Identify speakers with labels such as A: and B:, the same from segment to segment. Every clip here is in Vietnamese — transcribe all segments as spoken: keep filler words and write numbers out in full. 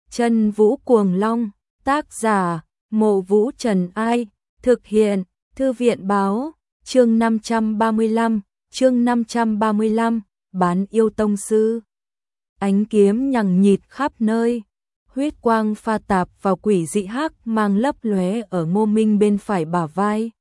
A: Chân Vũ Cuồng Long, tác giả, Mộ Vũ Trần Ai, thực hiện, Thư viện Báo, chương năm trăm ba mươi lăm, chương năm trăm ba mươi lăm, bán yêu tông sư. Ánh kiếm nhằng nhịt khắp nơi, huyết quang pha tạp vào quỷ dị hắc mang lấp lóe ở Ngô Minh bên phải bả vai.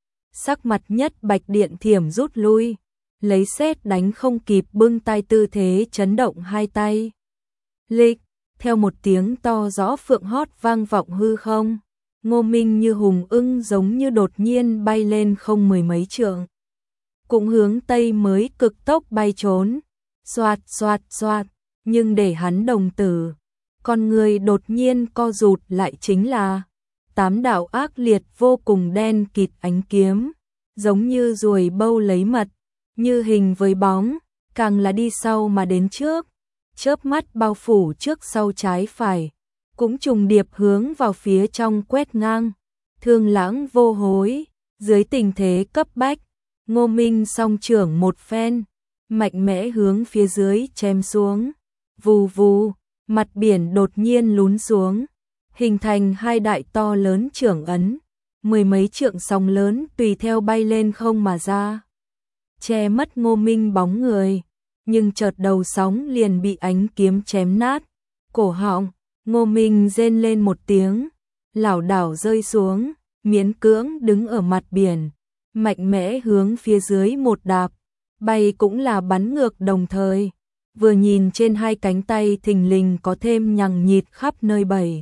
A: Sắc mặt Nhất Bạch Điện Thiểm rút lui, lấy sét đánh không kịp bưng tay tư thế chấn động hai tay. Lịch, theo một tiếng to rõ phượng hót vang vọng hư không, Ngô Minh như hùng ưng giống như đột nhiên bay lên không mười mấy trượng. Cũng hướng tây mới cực tốc bay trốn, xoạt xoạt xoạt, nhưng để hắn đồng tử, con người đột nhiên co rụt lại chính là tám đạo ác liệt vô cùng đen kịt ánh kiếm, giống như ruồi bâu lấy mật, như hình với bóng, càng là đi sau mà đến trước, chớp mắt bao phủ trước sau trái phải, cũng trùng điệp hướng vào phía trong quét ngang. Thương Lãng vô hối, dưới tình thế cấp bách, Ngô Minh song trưởng một phen, mạnh mẽ hướng phía dưới chém xuống. Vù vù, mặt biển đột nhiên lún xuống, hình thành hai đại to lớn trưởng ấn, mười mấy trượng sóng lớn tùy theo bay lên không mà ra, che mất Ngô Minh bóng người, nhưng chợt đầu sóng liền bị ánh kiếm chém nát, cổ họng, Ngô Minh rên lên một tiếng, lảo đảo rơi xuống, miễn cưỡng đứng ở mặt biển, mạnh mẽ hướng phía dưới một đạp, bay cũng là bắn ngược đồng thời, vừa nhìn trên hai cánh tay thình lình có thêm nhằng nhịt khắp nơi bảy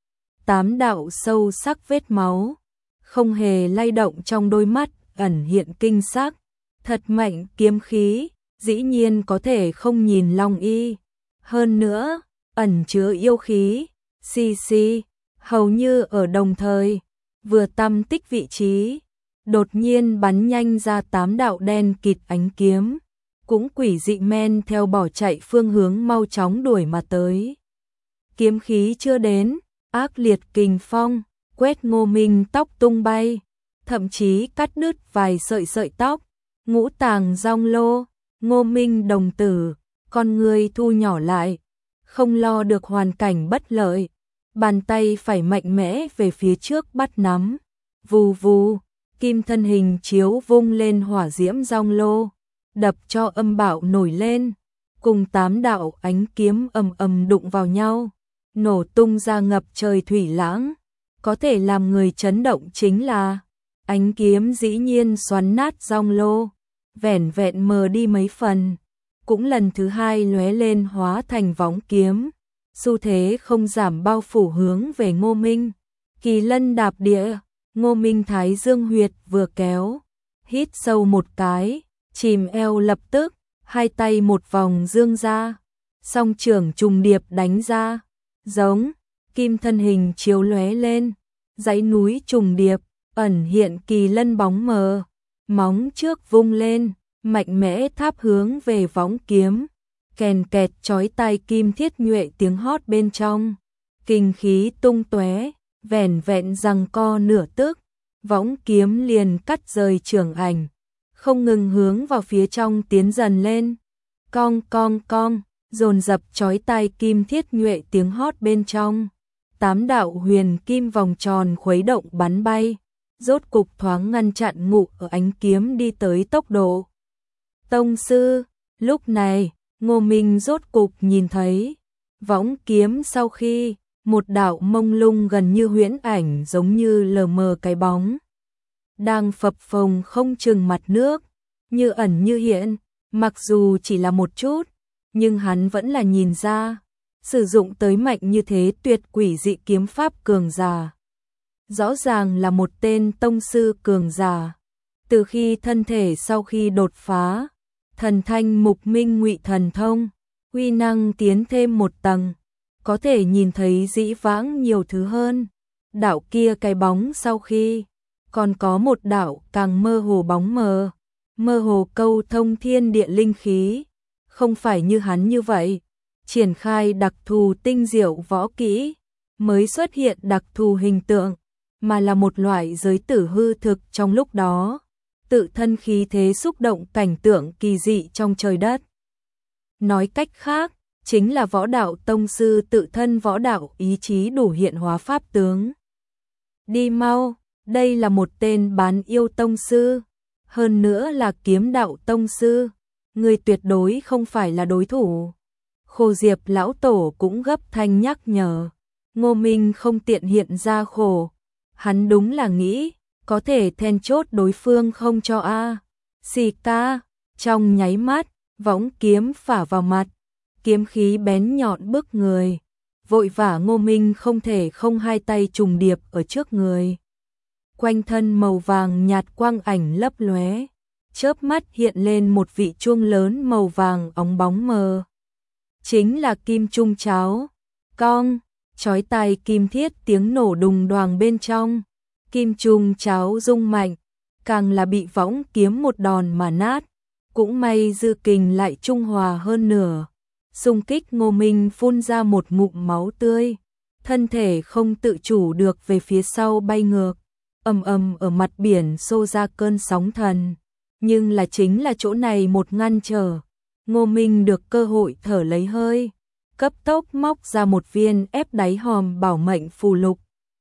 A: tám đạo sâu sắc vết máu, không hề lay động trong đôi mắt ẩn hiện kinh sắc, thật mạnh kiếm khí, dĩ nhiên có thể không nhìn long y, hơn nữa, ẩn chứa yêu khí, xì xì, hầu như ở đồng thời, vừa tăm tích vị trí, đột nhiên bắn nhanh ra tám đạo đen kịt ánh kiếm, cũng quỷ dị men theo bỏ chạy phương hướng mau chóng đuổi mà tới. Kiếm khí chưa đến, ác liệt kình phong, quét Ngô Minh tóc tung bay, thậm chí cắt đứt vài sợi sợi tóc, ngũ tàng rong lô, Ngô Minh đồng tử, con người thu nhỏ lại, không lo được hoàn cảnh bất lợi, bàn tay phải mạnh mẽ về phía trước bắt nắm, vù vù, kim thân hình chiếu vung lên hỏa diễm rong lô, đập cho âm bạo nổi lên, cùng tám đạo ánh kiếm ầm ầm đụng vào nhau, nổ tung ra ngập trời thủy lãng, có thể làm người chấn động chính là ánh kiếm dĩ nhiên xoắn nát rong lô, vẻn vẹn mờ đi mấy phần, cũng lần thứ hai lóe lên hóa thành võng kiếm, xu thế không giảm bao phủ hướng về Ngô Minh. Kỳ lân đạp địa, Ngô Minh thái dương huyệt vừa kéo, hít sâu một cái, chìm eo lập tức, hai tay một vòng dương ra, song trưởng trùng điệp đánh ra, giống, kim thân hình chiếu lóe lên, dãy núi trùng điệp, ẩn hiện kỳ lân bóng mờ, móng trước vung lên, mạnh mẽ tháp hướng về võng kiếm, kèn kẹt chói tai kim thiết nhuệ tiếng hót bên trong, kinh khí tung tóe, vẻn vẹn giằng co nửa tức, võng kiếm liền cắt rời trường ảnh, không ngừng hướng vào phía trong tiến dần lên, cong cong cong, dồn dập chói tai kim thiết nhuệ tiếng hót bên trong, tám đạo huyền kim vòng tròn khuấy động bắn bay, rốt cục thoáng ngăn chặn ngụ ở ánh kiếm đi tới tốc độ. Tông sư, lúc này, Ngô Minh rốt cục nhìn thấy, võng kiếm sau khi, một đạo mông lung gần như huyễn ảnh giống như lờ mờ cái bóng, đang phập phồng không chừng mặt nước, như ẩn như hiện, mặc dù chỉ là một chút, nhưng hắn vẫn là nhìn ra, sử dụng tới mạnh như thế tuyệt quỷ dị kiếm pháp cường giả. Rõ ràng là một tên tông sư cường giả. Từ khi thân thể sau khi đột phá, thần thanh mục minh ngụy thần thông, uy năng tiến thêm một tầng, có thể nhìn thấy dĩ vãng nhiều thứ hơn. Đạo kia cái bóng sau khi, còn có một đạo càng mơ hồ bóng mờ, mơ hồ câu thông thiên địa linh khí, không phải như hắn như vậy, triển khai đặc thù tinh diệu võ kỹ, mới xuất hiện đặc thù hình tượng, mà là một loại giới tử hư thực trong lúc đó, tự thân khí thế xúc động cảnh tượng kỳ dị trong trời đất. Nói cách khác, chính là võ đạo tông sư tự thân võ đạo ý chí đủ hiện hóa pháp tướng. Đi mau, đây là một tên bán yêu tông sư, hơn nữa là kiếm đạo tông sư, người tuyệt đối không phải là đối thủ. Khô Diệp lão tổ cũng gấp thanh nhắc nhở, Ngô Minh không tiện hiện ra khổ, hắn đúng là nghĩ, có thể then chốt đối phương không cho a. Xì ca, trong nháy mắt, võng kiếm phả vào mặt, kiếm khí bén nhọn bức người, vội vã Ngô Minh không thể không hai tay trùng điệp ở trước người. Quanh thân màu vàng nhạt quang ảnh lấp lóe, chớp mắt hiện lên một vị chuông lớn màu vàng óng bóng mờ. Chính là kim trung cháo, cong, chói tai kim thiết tiếng nổ đùng đoàng bên trong, kim trung cháo rung mạnh, càng là bị võng kiếm một đòn mà nát, cũng may dư kình lại trung hòa hơn nửa. Xung kích Ngô Minh phun ra một ngụm máu tươi, thân thể không tự chủ được về phía sau bay ngược, ầm ầm ở mặt biển xô ra cơn sóng thần. Nhưng là chính là chỗ này một ngăn trở, Ngô Minh được cơ hội thở lấy hơi, cấp tốc móc ra một viên ép đáy hòm bảo mệnh phù lục.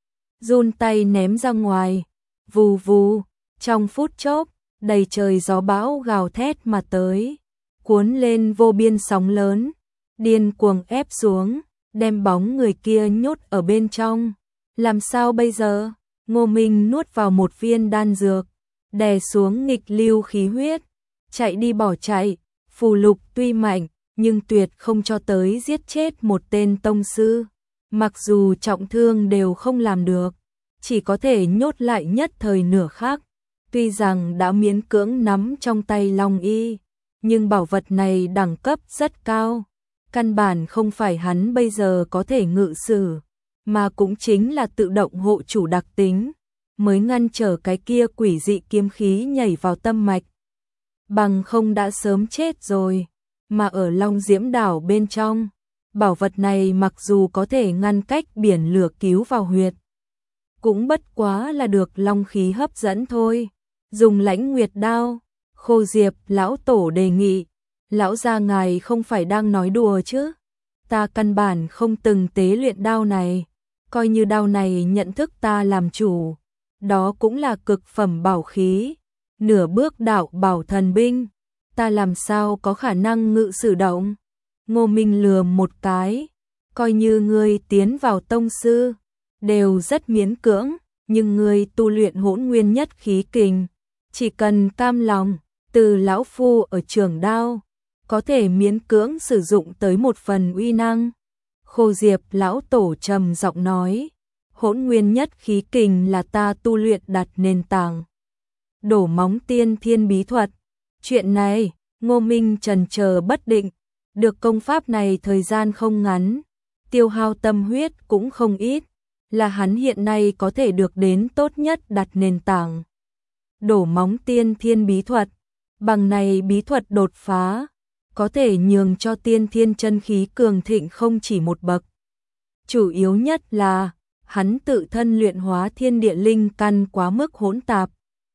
A: Run tay ném ra ngoài, vù vù, trong phút chốc, đầy trời gió bão gào thét mà tới, cuốn lên vô biên sóng lớn, điên cuồng ép xuống, đem bóng người kia nhốt ở bên trong. Làm sao bây giờ? Ngô Minh nuốt vào một viên đan dược, đè xuống nghịch lưu khí huyết, chạy đi bỏ chạy, phù lục tuy mạnh, nhưng tuyệt không cho tới giết chết một tên tông sư. Mặc dù trọng thương đều không làm được, chỉ có thể nhốt lại nhất thời nửa khắc. Tuy rằng đã miễn cưỡng nắm trong tay Long Y, nhưng bảo vật này đẳng cấp rất cao, căn bản không phải hắn bây giờ có thể ngự sử, mà cũng chính là tự động hộ chủ đặc tính, mới ngăn trở cái kia quỷ dị kiếm khí nhảy vào tâm mạch. Bằng không đã sớm chết rồi, mà ở Long Diễm đảo bên trong, bảo vật này mặc dù có thể ngăn cách biển lửa cứu vào huyệt, cũng bất quá là được long khí hấp dẫn thôi. Dùng Lãnh Nguyệt đao, Khô Diệp lão tổ đề nghị, lão gia ngài không phải đang nói đùa chứ? Ta căn bản không từng tế luyện đao này, coi như đao này nhận thức ta làm chủ, đó cũng là cực phẩm bảo khí, nửa bước đạo bảo thần binh, ta làm sao có khả năng ngự sử động? Ngô Minh lườm một cái, coi như ngươi tiến vào tông sư, đều rất miễn cưỡng, nhưng ngươi tu luyện hỗn nguyên nhất khí kình, chỉ cần cam lòng, từ lão phu ở trường đao, có thể miễn cưỡng sử dụng tới một phần uy năng. Khô Diệp lão tổ trầm giọng nói, hỗn nguyên nhất khí kình là ta tu luyện đặt nền tảng. Đổ móng tiên thiên bí thuật, chuyện này, Ngô Minh trần chờ bất định, được công pháp này thời gian không ngắn, tiêu hao tâm huyết cũng không ít, là hắn hiện nay có thể được đến tốt nhất đặt nền tảng. Đổ móng tiên thiên bí thuật, bằng này bí thuật đột phá, có thể nhường cho tiên thiên chân khí cường thịnh không chỉ một bậc. Chủ yếu nhất là, hắn tự thân luyện hóa thiên địa linh căn quá mức hỗn tạp,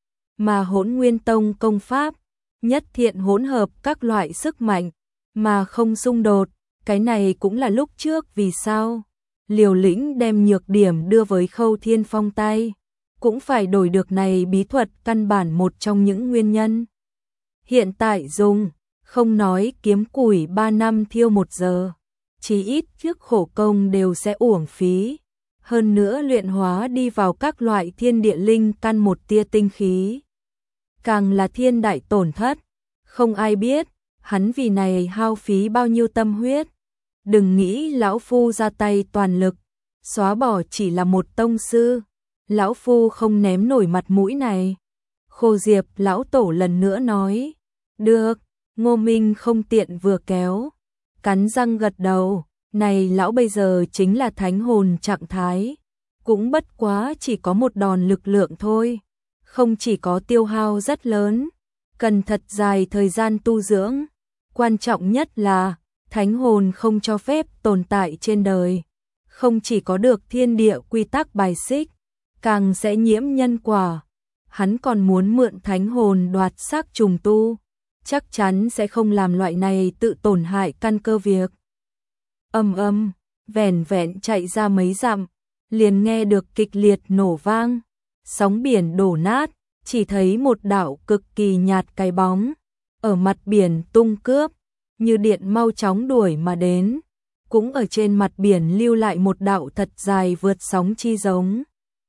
A: mà Hỗn Nguyên Tông công pháp, nhất thiện hỗn hợp các loại sức mạnh, mà không xung đột, cái này cũng là lúc trước vì sao Liều Lĩnh đem nhược điểm đưa với Khâu Thiên Phong tay, cũng phải đổi được này bí thuật căn bản một trong những nguyên nhân. Hiện tại dùng, không nói kiếm củi ba năm thiêu một giờ, chí ít trước khổ công đều sẽ uổng phí, hơn nữa luyện hóa đi vào các loại thiên địa linh căn một tia tinh khí, càng là thiên đại tổn thất, không ai biết, hắn vì này hao phí bao nhiêu tâm huyết. Đừng nghĩ lão phu ra tay toàn lực, xóa bỏ chỉ là một tông sư, lão phu không ném nổi mặt mũi này. Khô Diệp lão tổ lần nữa nói, được. Ngô Minh không tiện vừa kéo, cắn răng gật đầu, này lão bây giờ chính là thánh hồn trạng thái, cũng bất quá chỉ có một đòn lực lượng thôi, không chỉ có tiêu hao rất lớn, cần thật dài thời gian tu dưỡng, quan trọng nhất là thánh hồn không cho phép tồn tại trên đời, không chỉ có được thiên địa quy tắc bài xích, càng sẽ nhiễm nhân quả, hắn còn muốn mượn thánh hồn đoạt xác trùng tu, chắc chắn sẽ không làm loại này tự tổn hại căn cơ việc. Ầm ầm, vẻn vẹn chạy ra mấy dặm, liền nghe được kịch liệt nổ vang, sóng biển đổ nát, chỉ thấy một đạo cực kỳ nhạt cái bóng ở mặt biển tung cướp, như điện mau chóng đuổi mà đến, cũng ở trên mặt biển lưu lại một đạo thật dài vượt sóng chi giống.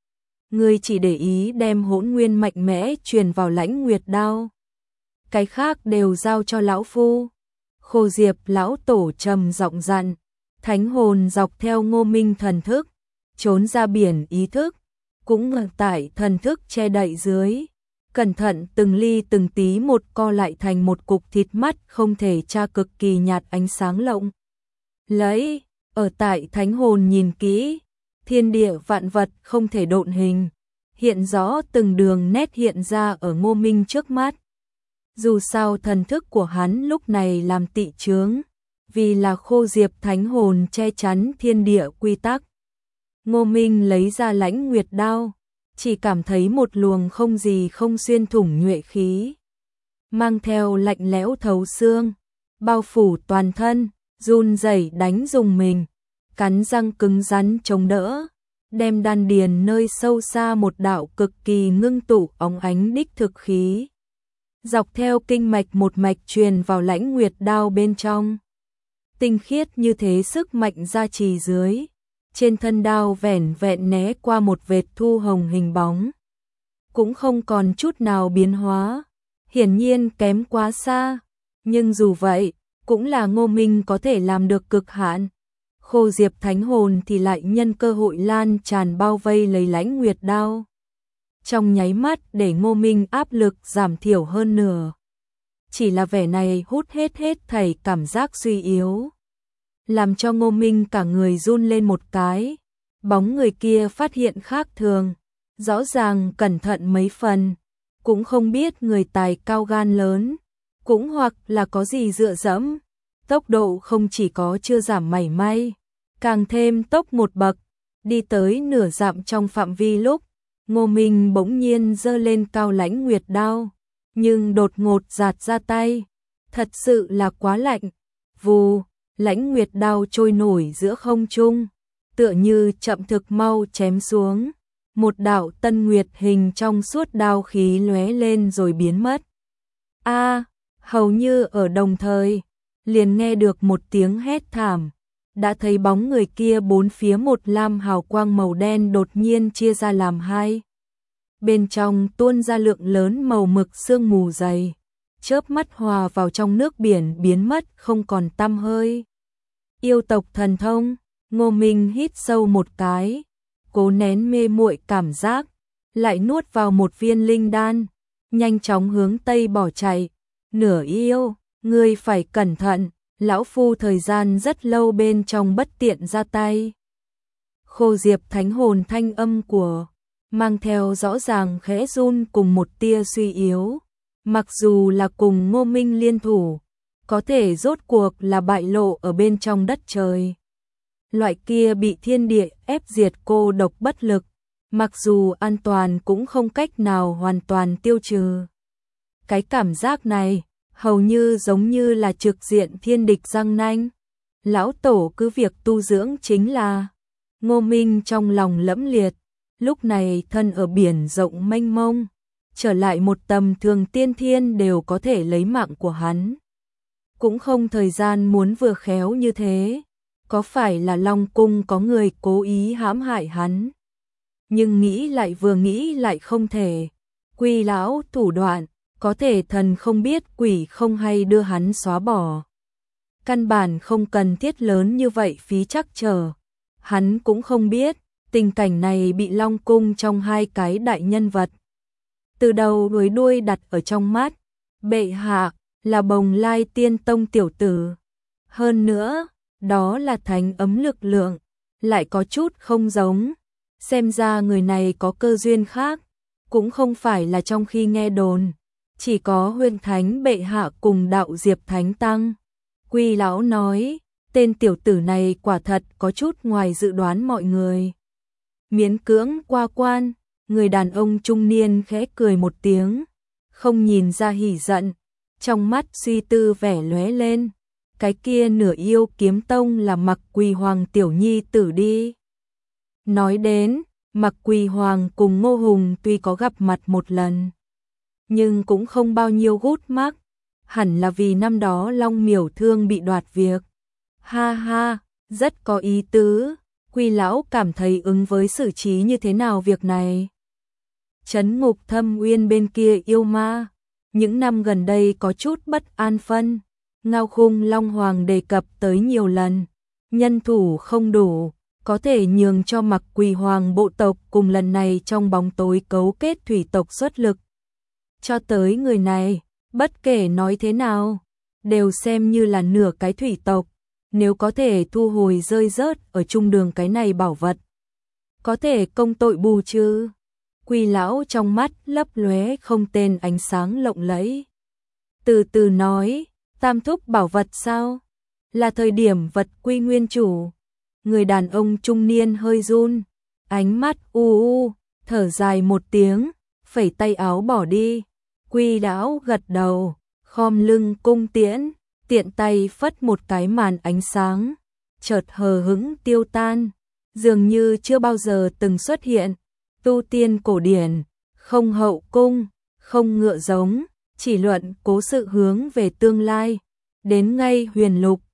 A: Ngươi chỉ để ý đem hỗn nguyên mạnh mẽ truyền vào Lãnh Nguyệt Đao, cái khác đều giao cho lão phu. Khô Diệp lão tổ trầm giọng dặn, thánh hồn dọc theo Ngô Minh thần thức, trốn ra biển ý thức, cũng ở tại thần thức che đậy dưới, cẩn thận từng ly từng tí một co lại thành một cục thịt mắt không thể tra cực kỳ nhạt ánh sáng lộng lẫy. Ở tại thánh hồn nhìn kỹ, thiên địa vạn vật không thể độn hình, hiện rõ từng đường nét hiện ra ở Ngô Minh trước mắt. Dù sao thần thức của hắn lúc này làm tị chướng, vì là Khô Diệp thánh hồn che chắn thiên địa quy tắc. Ngô Minh lấy ra Lãnh Nguyệt Đao, chỉ cảm thấy một luồng không gì không xuyên thủng nhuệ khí, mang theo lạnh lẽo thấu xương, bao phủ toàn thân, run rẩy đánh dùng mình, cắn răng cứng rắn chống đỡ, đem đan điền nơi sâu xa một đạo cực kỳ ngưng tụ óng ánh đích thực khí, dọc theo kinh mạch một mạch truyền vào Lãnh Nguyệt Đao bên trong. Tinh khiết như thế sức mạnh gia trì dưới, trên thân đao vẻn vẹn né qua một vệt thu hồng hình bóng, cũng không còn chút nào biến hóa, hiển nhiên kém quá xa, nhưng dù vậy, cũng là Ngô Minh có thể làm được cực hạn. Khô Diệp thánh hồn thì lại nhân cơ hội lan tràn bao vây lấy Lãnh Nguyệt Đao, trong nháy mắt để Ngô Minh áp lực giảm thiểu hơn nửa. Chỉ là vẻ này hút hết hết thảy cảm giác suy yếu, làm cho Ngô Minh cả người run lên một cái. Bóng người kia phát hiện khác thường, rõ ràng cẩn thận mấy phần, cũng không biết người tài cao gan lớn, cũng hoặc là có gì dựa dẫm, tốc độ không chỉ có chưa giảm mảy may, càng thêm tốc một bậc, đi tới nửa dặm trong phạm vi lúc, Ngô Minh bỗng nhiên giơ lên cao Lãnh Nguyệt Đao, nhưng đột ngột giạt ra tay, thật sự là quá lạnh. Vù, Lãnh Nguyệt Đao trôi nổi giữa không trung, tựa như chậm thực mau chém xuống, một đạo tân nguyệt hình trong suốt đao khí lóe lên rồi biến mất. A, hầu như ở đồng thời, liền nghe được một tiếng hét thảm, đã thấy bóng người kia bốn phía một lam hào quang màu đen đột nhiên chia ra làm hai. Bên trong tuôn ra lượng lớn màu mực sương mù dày, chớp mắt hòa vào trong nước biển biến mất không còn tăm hơi. Yêu tộc thần thông, Ngô Minh hít sâu một cái, cố nén mê muội cảm giác, lại nuốt vào một viên linh đan, nhanh chóng hướng tây bỏ chạy. Nửa yêu, ngươi phải cẩn thận, lão phu thời gian rất lâu bên trong bất tiện ra tay. Khô Diệp thánh hồn thanh âm của mang theo rõ ràng khẽ run cùng một tia suy yếu, mặc dù là cùng Ngô Minh liên thủ, có thể rốt cuộc là bại lộ ở bên trong đất trời. Loại kia bị thiên địa ép diệt cô độc bất lực, mặc dù an toàn cũng không cách nào hoàn toàn tiêu trừ. Cái cảm giác này, hầu như giống như là trực diện thiên địch răng nanh. Lão tổ cứ việc tu dưỡng chính là. Ngô Minh trong lòng lẫm liệt, lúc này thân ở biển rộng mênh mông, trở lại một tầm thường tiên thiên đều có thể lấy mạng của hắn. Cũng không thời gian muốn vừa khéo như thế, có phải là Long Cung có người cố ý hãm hại hắn? Nhưng nghĩ lại vừa nghĩ lại không thể, Quy lão thủ đoạn, có thể thần không biết quỷ không hay đưa hắn xóa bỏ. Căn bản không cần thiết lớn như vậy phí chắc trở. Hắn cũng không biết, tình cảnh này bị Long Cung trong hai cái đại nhân vật. Từ đầu đuôi đuôi đặt ở trong mắt, bệ hạ, là Bồng Lai Tiên Tông tiểu tử. Hơn nữa, đó là thánh ấm lực lượng, lại có chút không giống. Xem ra người này có cơ duyên khác, cũng không phải là trong khi nghe đồn. Chỉ có Huyền Thánh bệ hạ cùng đạo Diệp Thánh Tăng. Quy lão nói, tên tiểu tử này quả thật có chút ngoài dự đoán mọi người. Miễn cưỡng qua quan, người đàn ông trung niên khẽ cười một tiếng, không nhìn ra hỉ giận, trong mắt suy tư vẻ lóe lên, cái kia nửa yêu kiếm tông là Mặc Quỳ Hoàng tiểu nhi tử đi. Nói đến, Mặc Quỳ Hoàng cùng Ngô Hùng tuy có gặp mặt một lần, nhưng cũng không bao nhiêu gút mắc, hẳn là vì năm đó Long Miểu Thương bị đoạt việc. Ha ha, rất có ý tứ, Quy lão cảm thấy ứng với xử trí như thế nào việc này. Trấn ngục Thâm Uyên bên kia yêu ma, những năm gần đây có chút bất an phân, Ngao Khung Long Hoàng đề cập tới nhiều lần, nhân thủ không đủ, có thể nhường cho Mặc Quỳ Hoàng bộ tộc cùng lần này trong bóng tối cấu kết thủy tộc xuất lực. Cho tới người này, bất kể nói thế nào, đều xem như là nửa cái thủy tộc, nếu có thể thu hồi rơi rớt ở trung đường cái này bảo vật, có thể công tội bù chứ. Quy lão trong mắt lấp lóe không tên ánh sáng lộng lẫy. Từ từ nói, tam thúc bảo vật sao? Là thời điểm vật quy nguyên chủ. Người đàn ông trung niên hơi run, ánh mắt u u, thở dài một tiếng, phẩy tay áo bỏ đi. Quy lão gật đầu, khom lưng cung tiễn, tiện tay phất một cái màn ánh sáng, chợt hờ hững tiêu tan, dường như chưa bao giờ từng xuất hiện. Tu tiên cổ điển, không hậu cung, không ngựa giống, chỉ luận cố sự hướng về tương lai, đến ngay huyền lục,